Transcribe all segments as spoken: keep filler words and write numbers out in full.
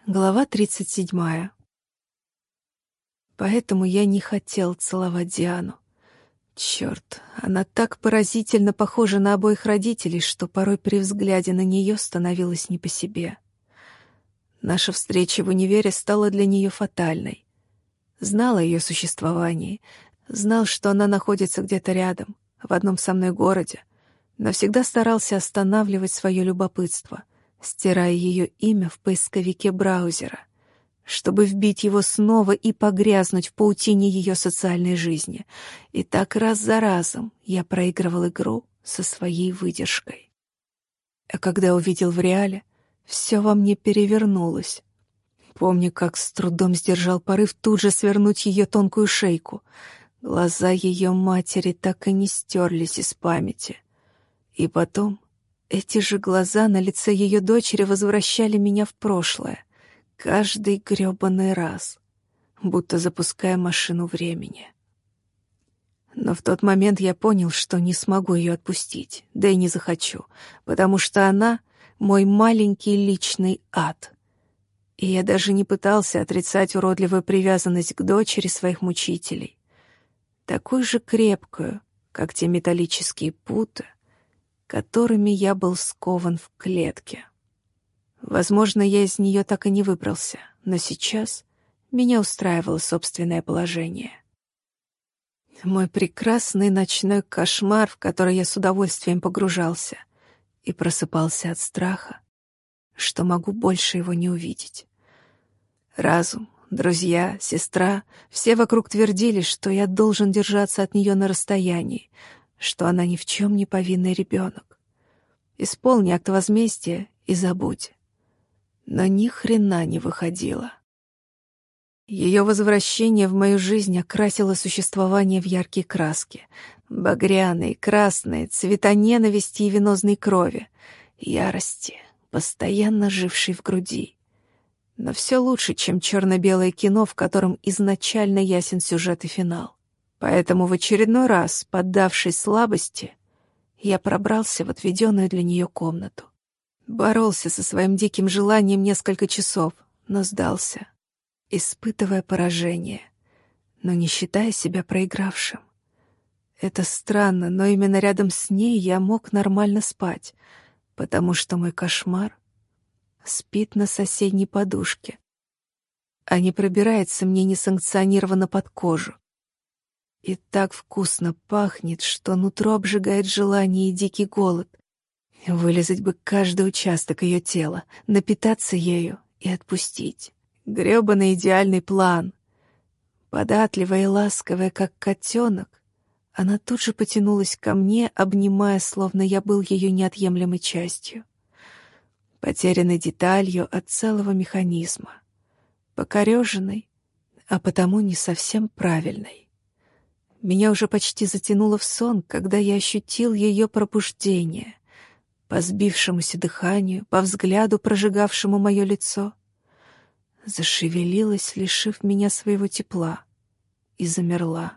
Глава тридцать седьмая. Поэтому я не хотел целовать Диану. Черт, она так поразительно похожа на обоих родителей, что порой при взгляде на нее становилось не по себе. Наша встреча в универе стала для нее фатальной. Знал о ее существовании, знал, что она находится где-то рядом, в одном со мной городе, но всегда старался останавливать свое любопытство, стирая ее имя в поисковике браузера, чтобы вбить его снова и погрязнуть в паутине ее социальной жизни. И так раз за разом я проигрывал игру со своей выдержкой. А когда увидел в реале, все во мне перевернулось. Помню, как с трудом сдержал порыв тут же свернуть ее тонкую шейку. Глаза ее матери так и не стерлись из памяти. И потом эти же глаза на лице ее дочери возвращали меня в прошлое, каждый грёбаный раз, будто запуская машину времени. Но в тот момент я понял, что не смогу ее отпустить, да и не захочу, потому что она — мой маленький личный ад. И я даже не пытался отрицать уродливую привязанность к дочери своих мучителей, такую же крепкую, как те металлические путы, которыми я был скован в клетке. Возможно, я из нее так и не выбрался, но сейчас меня устраивало собственное положение. Мой прекрасный ночной кошмар, в который я с удовольствием погружался, и просыпался от страха, что могу больше его не увидеть. Разум, друзья, сестра — все вокруг твердили, что я должен держаться от нее на расстоянии, что она ни в чем не повинный ребенок. Исполни акт возмездия и забудь. Но ни хрена не выходило. Ее возвращение в мою жизнь окрасило существование в яркие краски. Багряные, красные, цвета ненависти и венозной крови, ярости, постоянно жившей в груди. Но все лучше, чем черно-белое кино, в котором изначально ясен сюжет и финал. Поэтому в очередной раз, поддавшись слабости, я пробрался в отведенную для нее комнату. Боролся со своим диким желанием несколько часов, но сдался, испытывая поражение, но не считая себя проигравшим. Это странно, но именно рядом с ней я мог нормально спать, потому что мой кошмар спит на соседней подушке, а не пробирается мне несанкционированно под кожу. И так вкусно пахнет, что нутро обжигает желание и дикий голод. Вылизать бы каждый участок ее тела, напитаться ею и отпустить. Грёбаный идеальный план. Податливая и ласковая, как котенок, она тут же потянулась ко мне, обнимая, словно я был ее неотъемлемой частью. Потерянной деталью от целого механизма. Покореженной, а потому не совсем правильной. Меня уже почти затянуло в сон, когда я ощутил ее пробуждение. По сбившемуся дыханию, по взгляду, прожигавшему мое лицо. Зашевелилась, лишив меня своего тепла, и замерла.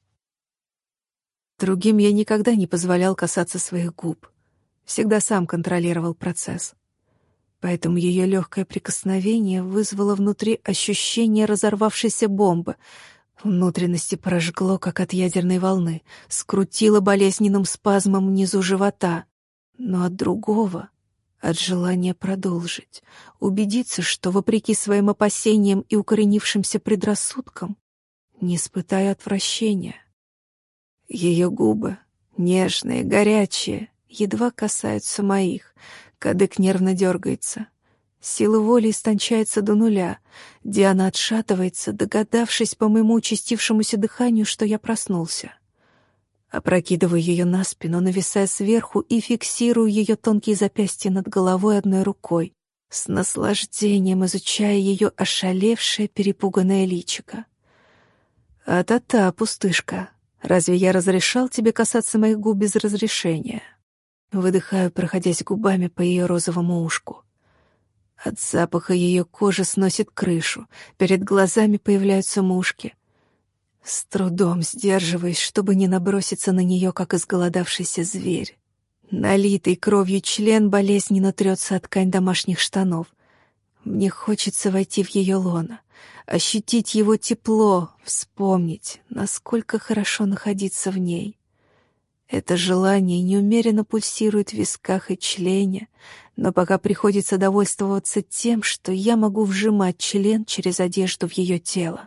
Другим я никогда не позволял касаться своих губ, всегда сам контролировал процесс. Поэтому ее легкое прикосновение вызвало внутри ощущение разорвавшейся бомбы. Внутренности прожгло, как от ядерной волны, скрутило болезненным спазмом внизу живота. Но от другого, от желания продолжить, убедиться, что, вопреки своим опасениям и укоренившимся предрассудкам, не испытаю отвращения. Ее губы, нежные, горячие, едва касаются моих, кадык нервно дергается. Сила воли истончается до нуля. Диана отшатывается, догадавшись по моему участившемуся дыханию, что я проснулся. Опрокидываю ее на спину, нависая сверху и фиксирую ее тонкие запястья над головой одной рукой, с наслаждением изучая ее ошалевшее, перепуганное личико. «А-та-та, пустышка, разве я разрешал тебе касаться моих губ без разрешения?» Выдыхаю, проходясь губами по ее розовому ушку. От запаха ее кожи сносит крышу, перед глазами появляются мушки. С трудом сдерживаюсь, чтобы не наброситься на нее, как изголодавшийся зверь. Налитый кровью член болезненно трется о ткань домашних штанов. Мне хочется войти в ее лоно, ощутить его тепло, вспомнить, насколько хорошо находиться в ней. Это желание неумеренно пульсирует в висках и члене, но пока приходится довольствоваться тем, что я могу вжимать член через одежду в ее тело.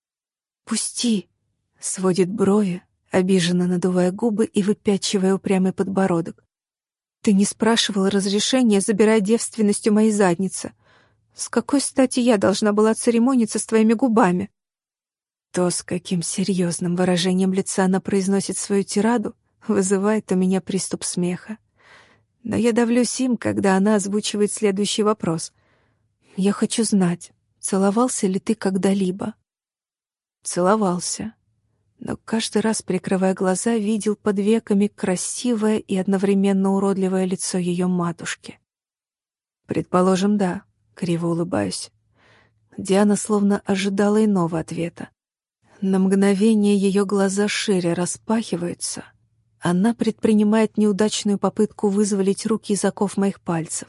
«Пусти!» — сводит брови, обиженно надувая губы и выпячивая упрямый подбородок. «Ты не спрашивал разрешения, забирая девственность у моей задницы. С какой стати я должна была церемониться с твоими губами?» То, с каким серьезным выражением лица она произносит свою тираду, вызывает у меня приступ смеха. Но я давлюсь им, когда она озвучивает следующий вопрос. «Я хочу знать, целовался ли ты когда-либо?» Целовался, но каждый раз, прикрывая глаза, видел под веками красивое и одновременно уродливое лицо ее матушки. «Предположим, да», — криво улыбаюсь. Диана словно ожидала иного ответа. На мгновение ее глаза шире распахиваются. Она предпринимает неудачную попытку вызволить руки из оков моих пальцев.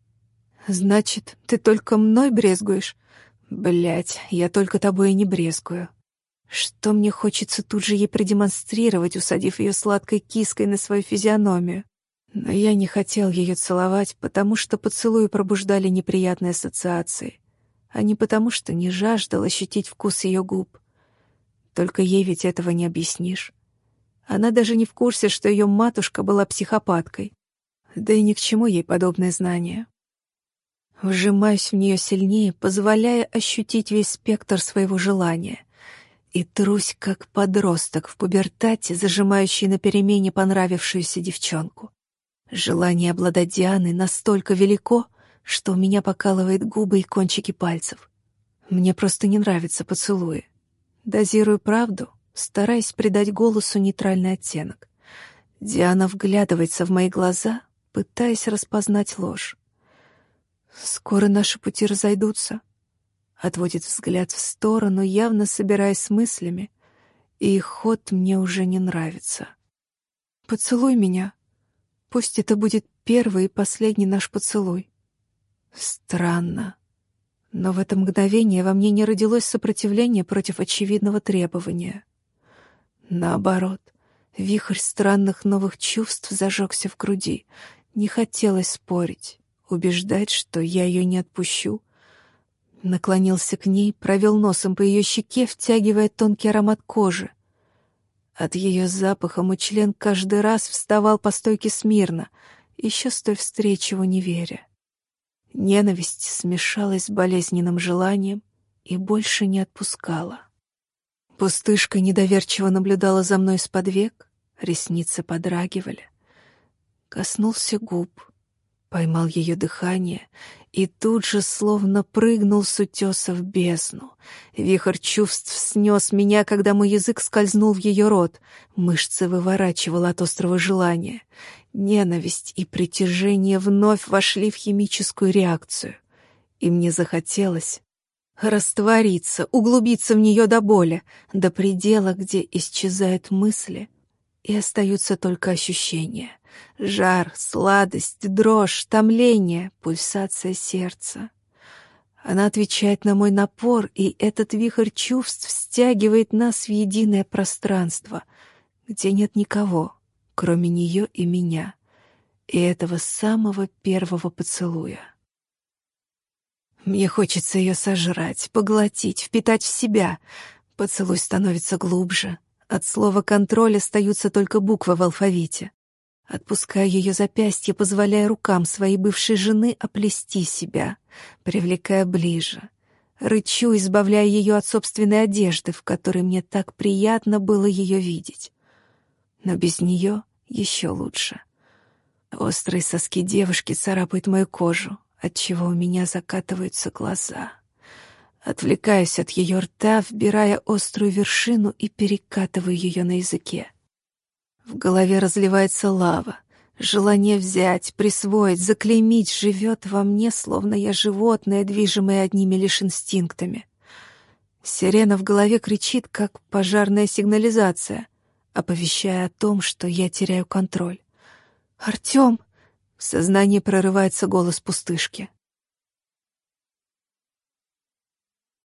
«Значит, ты только мной брезгуешь?» «Блядь, я только тобой и не брезгую». Что мне хочется тут же ей продемонстрировать, усадив ее сладкой киской на свою физиономию. Но я не хотел ее целовать, потому что поцелуи пробуждали неприятные ассоциации, а не потому что не жаждал ощутить вкус ее губ. Только ей ведь этого не объяснишь. Она даже не в курсе, что ее матушка была психопаткой. Да и ни к чему ей подобное знание. Вжимаюсь в нее сильнее, позволяя ощутить весь спектр своего желания. И трусь, как подросток в пубертате, зажимающий на перемене понравившуюся девчонку. Желание обладать Дианой настолько велико, что у меня покалывает губы и кончики пальцев. Мне просто не нравятся поцелуи. Дозирую правду, стараясь придать голосу нейтральный оттенок. Диана вглядывается в мои глаза, пытаясь распознать ложь. «Скоро наши пути разойдутся», — отводит взгляд в сторону, явно собираясь с мыслями, и их ход мне уже не нравится. «Поцелуй меня. Пусть это будет первый и последний наш поцелуй». Странно. Но в это мгновение во мне не родилось сопротивления против очевидного требования. Наоборот, вихрь странных новых чувств зажегся в груди. Не хотелось спорить, убеждать, что я ее не отпущу. Наклонился к ней, провел носом по ее щеке, втягивая тонкий аромат кожи. От ее запаха мой член каждый раз вставал по стойке смирно, еще с той встречи в универе. Ненависть смешалась с болезненным желанием и больше не отпускала. Пустышка недоверчиво наблюдала за мной из-под век, ресницы подрагивали. Коснулся губ, поймал ее дыхание и тут же словно прыгнул с утеса в бездну. Вихрь чувств снес меня, когда мой язык скользнул в ее рот. Мышцы выворачивало от острого желания. Ненависть и притяжение вновь вошли в химическую реакцию. И мне захотелось раствориться, углубиться в нее до боли, до предела, где исчезают мысли, и остаются только ощущения. Жар, сладость, дрожь, томление, пульсация сердца. Она отвечает на мой напор, и этот вихрь чувств стягивает нас в единое пространство, где нет никого, кроме нее и меня, и этого самого первого поцелуя. Мне хочется ее сожрать, поглотить, впитать в себя. Поцелуй становится глубже. От слова «контроль» остаются только буквы в алфавите. Отпускаю ее запястье, позволяя рукам своей бывшей жены оплести себя, привлекая ближе. Рычу, избавляя ее от собственной одежды, в которой мне так приятно было ее видеть. Но без нее еще лучше. Острые соски девушки царапают мою кожу, отчего у меня закатываются глаза. Отвлекаюсь от ее рта, вбирая острую вершину и перекатываю ее на языке. В голове разливается лава. Желание взять, присвоить, заклеймить живет во мне, словно я животное, движимое одними лишь инстинктами. Сирена в голове кричит, как пожарная сигнализация, оповещая о том, что я теряю контроль. «Артем!» — в сознании прорывается голос пустышки.